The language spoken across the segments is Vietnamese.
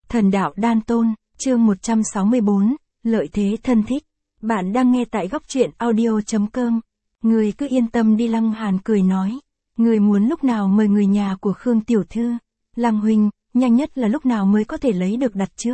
Thần đạo đan tôn, chương 164, lợi thế thân thích. Bạn đang nghe tại góc truyện audio.com. Người cứ yên tâm đi, Lăng Hàn cười nói. Người muốn lúc nào mời người nhà của Khương tiểu thư? Lăng huynh, nhanh nhất là lúc nào mới có thể lấy được đặt trước?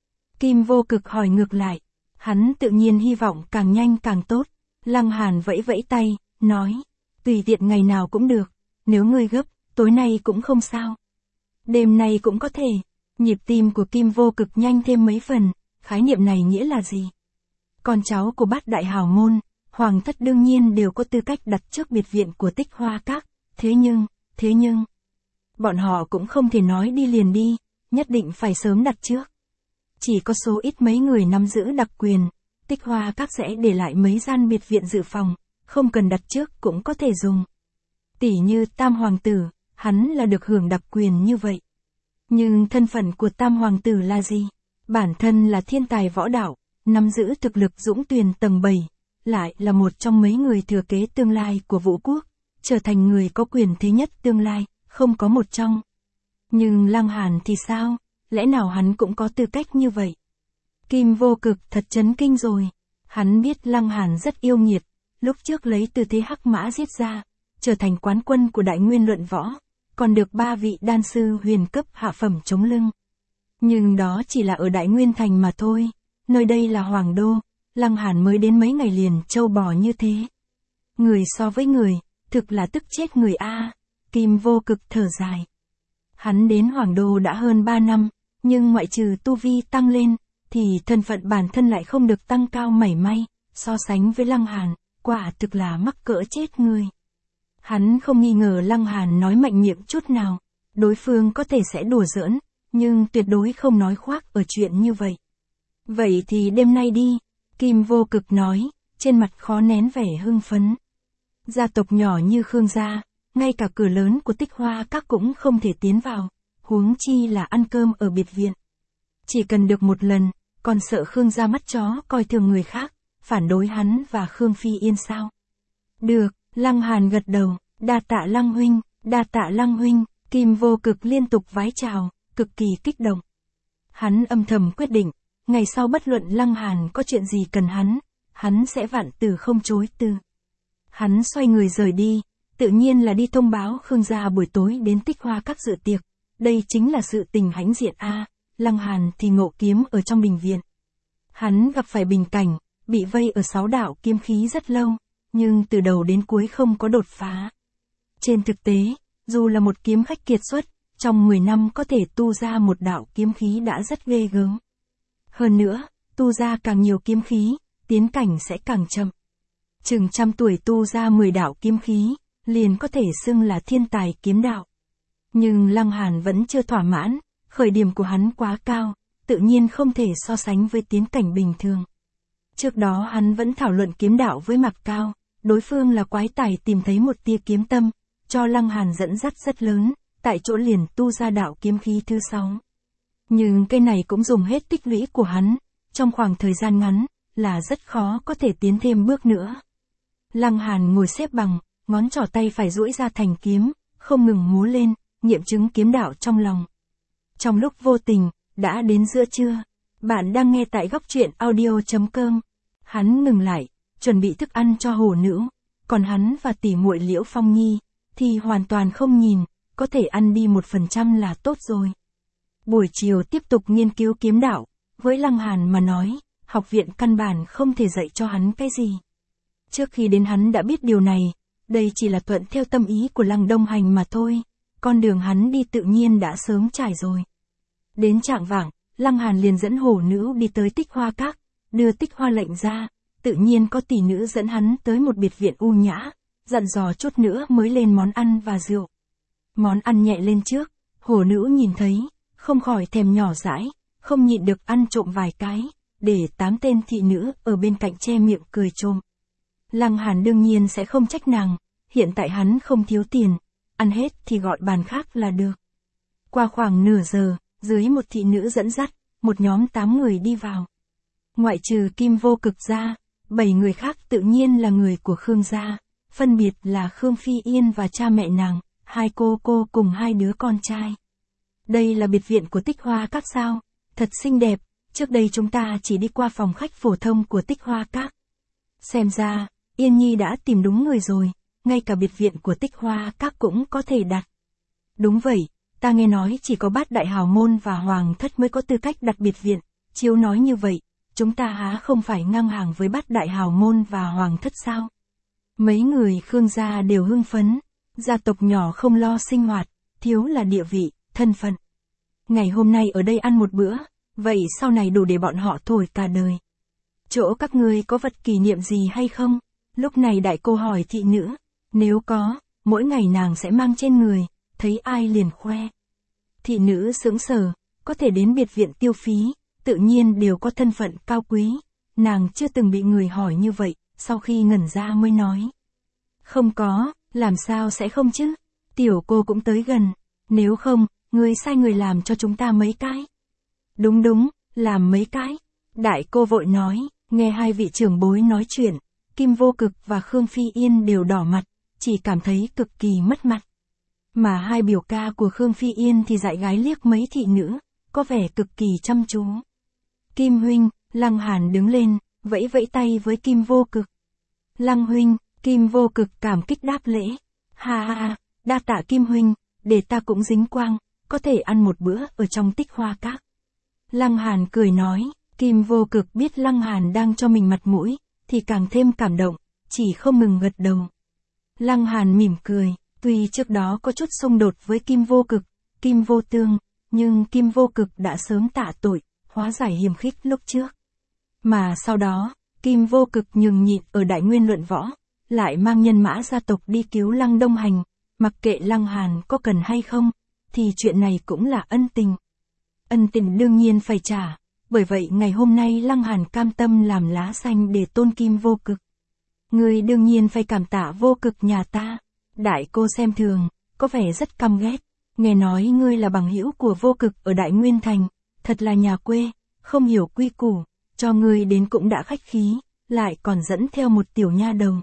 Kim Vô Cực hỏi ngược lại. Hắn tự nhiên hy vọng càng nhanh càng tốt. Lăng Hàn vẫy vẫy tay, nói. Tùy tiện ngày nào cũng được. Nếu ngươi gấp, tối nay cũng không sao. Đêm nay cũng có thể. Nhịp tim của Kim Vô Cực nhanh thêm mấy phần. Khái niệm này nghĩa là gì? Con cháu của bát đại hào môn, hoàng thất đương nhiên đều có tư cách đặt trước biệt viện của Tích Hoa Các. Thế nhưng, bọn họ cũng không thể nói đi liền đi, nhất định phải sớm đặt trước. Chỉ có số ít mấy người nắm giữ đặc quyền, Tích Hoa Các sẽ để lại mấy gian biệt viện dự phòng, không cần đặt trước cũng có thể dùng. Tỷ như Tam Hoàng Tử, hắn là được hưởng đặc quyền như vậy. Nhưng thân phận của Tam Hoàng Tử là gì? Bản thân là thiên tài võ đạo, nắm giữ thực lực dũng tuyền tầng 7, lại là một trong mấy người thừa kế tương lai của Vũ Quốc, trở thành người có quyền thế nhất tương lai, không có một trong. Nhưng Lăng Hàn thì sao? Lẽ nào hắn cũng có tư cách như vậy? Kim Vô Cực thật chấn kinh rồi. Hắn biết Lăng Hàn rất yêu nghiệt, lúc trước lấy tư thế hắc mã giết ra, trở thành quán quân của Đại Nguyên luận võ, còn được 3 vị đan sư huyền cấp hạ phẩm chống lưng. Nhưng đó chỉ là ở Đại Nguyên Thành mà thôi, nơi đây là Hoàng Đô, Lăng Hàn mới đến mấy ngày liền trâu bò như thế. Người so với người, thực là tức chết người a. Kim Vô Cực thở dài. Hắn đến Hoàng Đô đã hơn 3 năm, nhưng ngoại trừ tu vi tăng lên, thì thân phận bản thân lại không được tăng cao mảy may, so sánh với Lăng Hàn, quả thực là mắc cỡ chết người. Hắn không nghi ngờ Lăng Hàn nói mạnh miệng chút nào, đối phương có thể sẽ đùa giỡn, nhưng tuyệt đối không nói khoác ở chuyện như vậy. Vậy thì đêm nay đi, Kim Vô Cực nói, trên mặt khó nén vẻ hưng phấn. Gia tộc nhỏ như Khương gia, ngay cả cửa lớn của Tích Hoa Các cũng không thể tiến vào, huống chi là ăn cơm ở biệt viện. Chỉ cần được một lần, còn sợ Khương gia mắt chó coi thường người khác, phản đối hắn và Khương Phi Yên sao? Được, Lăng Hàn gật đầu, đa tạ Lăng huynh, đa tạ Lăng huynh. Kim Vô Cực liên tục vái chào, cực kỳ kích động. Hắn âm thầm quyết định, ngày sau bất luận Lăng Hàn có chuyện gì cần hắn sẽ vạn từ không chối từ. Hắn xoay người rời đi, tự nhiên là đi thông báo Khương gia buổi tối đến Tích Hoa Các dự tiệc. Đây chính là sự tình hãnh diện a. Lăng Hàn thì ngộ kiếm ở trong đình viện. Hắn gặp phải bình cảnh, bị vây ở 6 đạo kiếm khí rất lâu, nhưng từ đầu đến cuối không có đột phá. Trên thực tế, dù là một kiếm khách kiệt xuất, trong 10 năm có thể tu ra một đạo kiếm khí đã rất ghê gớm. Hơn nữa, tu ra càng nhiều kiếm khí, tiến cảnh sẽ càng chậm. Chừng 100 tuổi tu ra 10 đạo kiếm khí, liền có thể xưng là thiên tài kiếm đạo. Nhưng Lăng Hàn vẫn chưa thỏa mãn, khởi điểm của hắn quá cao, tự nhiên không thể so sánh với tiến cảnh bình thường. Trước đó hắn vẫn thảo luận kiếm đạo với Mạc Cao, đối phương là quái tài tìm thấy một tia kiếm tâm, cho Lăng Hàn dẫn dắt rất lớn, tại chỗ liền tu ra đạo kiếm khí thứ 6. Nhưng cái này cũng dùng hết tích lũy của hắn, trong khoảng thời gian ngắn, là rất khó có thể tiến thêm bước nữa. Lăng Hàn ngồi xếp bằng, ngón trỏ tay phải duỗi ra thành kiếm, không ngừng múa lên, nghiệm chứng kiếm đạo trong lòng. Trong lúc vô tình, đã đến giữa trưa, bạn đang nghe tại góc truyện audio.com. Hắn ngừng lại, chuẩn bị thức ăn cho hổ nữ, còn hắn và tỷ muội Liễu Phong Nhi, thì hoàn toàn không nhìn, có thể ăn đi 1% là tốt rồi. Buổi chiều tiếp tục nghiên cứu kiếm đạo, với Lăng Hàn mà nói, học viện căn bản không thể dạy cho hắn cái gì. Trước khi đến hắn đã biết điều này, đây chỉ là thuận theo tâm ý của Lăng Đông Hành mà thôi, con đường hắn đi tự nhiên đã sớm trải rồi. Đến chạng vạng, Lăng Hàn liền dẫn hổ nữ đi tới Tích Hoa Các, đưa Tích Hoa lệnh ra, tự nhiên có tỷ nữ dẫn hắn tới một biệt viện u nhã, dặn dò chút nữa mới lên món ăn và rượu. Món ăn nhẹ lên trước, hổ nữ nhìn thấy, không khỏi thèm nhỏ dãi, không nhịn được ăn trộm vài cái, để 8 tên thị nữ ở bên cạnh che miệng cười trộm. Lăng Hàn đương nhiên sẽ không trách nàng, hiện tại hắn không thiếu tiền, ăn hết thì gọi bàn khác là được. Qua khoảng nửa giờ, dưới một thị nữ dẫn dắt, một nhóm 8 người đi vào. Ngoại trừ Kim Vô Cực ra, 7 người khác tự nhiên là người của Khương gia, phân biệt là Khương Phi Yên và cha mẹ nàng, 2 cô cùng 2 đứa con trai. Đây là biệt viện của Tích Hoa Các sao? thật xinh đẹp, trước đây chúng ta chỉ đi qua phòng khách phổ thông của Tích Hoa Các. Xem ra, Yên Nhi đã tìm đúng người rồi, ngay cả biệt viện của Tích Hoa Các cũng có thể đặt. Đúng vậy, ta nghe nói chỉ có Bát Đại Hào Môn và Hoàng Thất mới có tư cách đặt biệt viện, chiếu nói như vậy, chúng ta há không phải ngang hàng với Bát Đại Hào Môn và Hoàng Thất sao? Mấy người Khương gia đều hưng phấn, gia tộc nhỏ không lo sinh hoạt, thiếu là địa vị, thân phận. Ngày hôm nay ở đây ăn một bữa, vậy sau này đủ để bọn họ thổi cả đời. Chỗ các ngươi có vật kỷ niệm gì hay không? Lúc này đại cô hỏi thị nữ, nếu có, mỗi ngày nàng sẽ mang trên người, thấy ai liền khoe. Thị nữ sững sờ, có thể đến biệt viện tiêu phí, tự nhiên đều có thân phận cao quý. Nàng chưa từng bị người hỏi như vậy, sau khi ngẩn ra mới nói. Không có, làm sao sẽ không chứ? Tiểu cô cũng tới gần, nếu không, ngươi sai người làm cho chúng ta mấy cái. Đúng đúng, làm mấy cái. Đại cô vội nói, nghe hai vị trưởng bối nói chuyện, Kim Vô Cực và Khương Phi Yên đều đỏ mặt, chỉ cảm thấy cực kỳ mất mặt. Mà hai biểu ca của Khương Phi Yên thì dại gái liếc mấy thị nữ, có vẻ cực kỳ chăm chú. Kim huynh, Lăng Hàn đứng lên, vẫy vẫy tay với Kim Vô Cực. Lăng huynh, Kim Vô Cực cảm kích đáp lễ. Ha ha, đa tạ Kim huynh, để ta cũng dính quang, có thể ăn một bữa ở trong Tích Hoa Các. Lăng Hàn cười nói, Kim Vô Cực biết Lăng Hàn đang cho mình mặt mũi, thì càng thêm cảm động, chỉ không ngừng gật đầu. Lăng Hàn mỉm cười, tuy trước đó có chút xung đột với Kim Vô Cực, Kim Vô Tương, nhưng Kim Vô Cực đã sớm tạ tội, hóa giải hiềm khích lúc trước. Mà sau đó, Kim Vô Cực nhường nhịn ở Đại Nguyên luận võ, lại mang nhân mã gia tộc đi cứu Lăng Đông Hành, mặc kệ Lăng Hàn có cần hay không, thì chuyện này cũng là ân tình. Ân tình đương nhiên phải trả, bởi vậy ngày hôm nay Lăng Hàn cam tâm làm lá xanh để tôn Kim Vô Cực. Người đương nhiên phải cảm tạ Vô Cực nhà ta. Đại cô xem thường, có vẻ rất căm ghét, nghe nói ngươi là bằng hữu của Vô Cực ở Đại Nguyên Thành, thật là nhà quê, không hiểu quy củ, cho ngươi đến cũng đã khách khí, lại còn dẫn theo một tiểu nha đầu.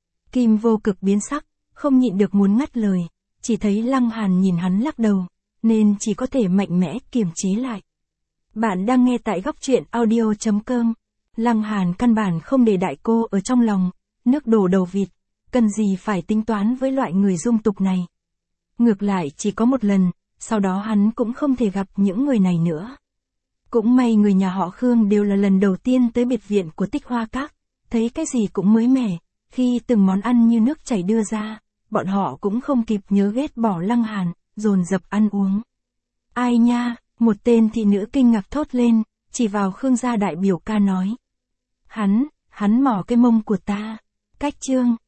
Kim Vô Cực biến sắc, không nhịn được muốn ngắt lời, chỉ thấy Lăng Hàn nhìn hắn lắc đầu, nên chỉ có thể mạnh mẽ kiềm chế lại. Bạn đang nghe tại góc truyện audio.com. Lăng Hàn căn bản không để đại cô ở trong lòng, nước đổ đầu vịt, cần gì phải tính toán với loại người dung tục này. Ngược lại chỉ có một lần, sau đó hắn cũng không thể gặp những người này nữa. Cũng may người nhà họ Khương đều là lần đầu tiên tới biệt viện của Tích Hoa Các, thấy cái gì cũng mới mẻ, khi từng món ăn như nước chảy đưa ra, bọn họ cũng không kịp nhớ ghét bỏ Lăng Hàn, dồn dập ăn uống. Ai nha, một tên thị nữ kinh ngạc thốt lên, chỉ vào Khương gia đại biểu ca nói. Hắn mỏ cái mông của ta. Cách chương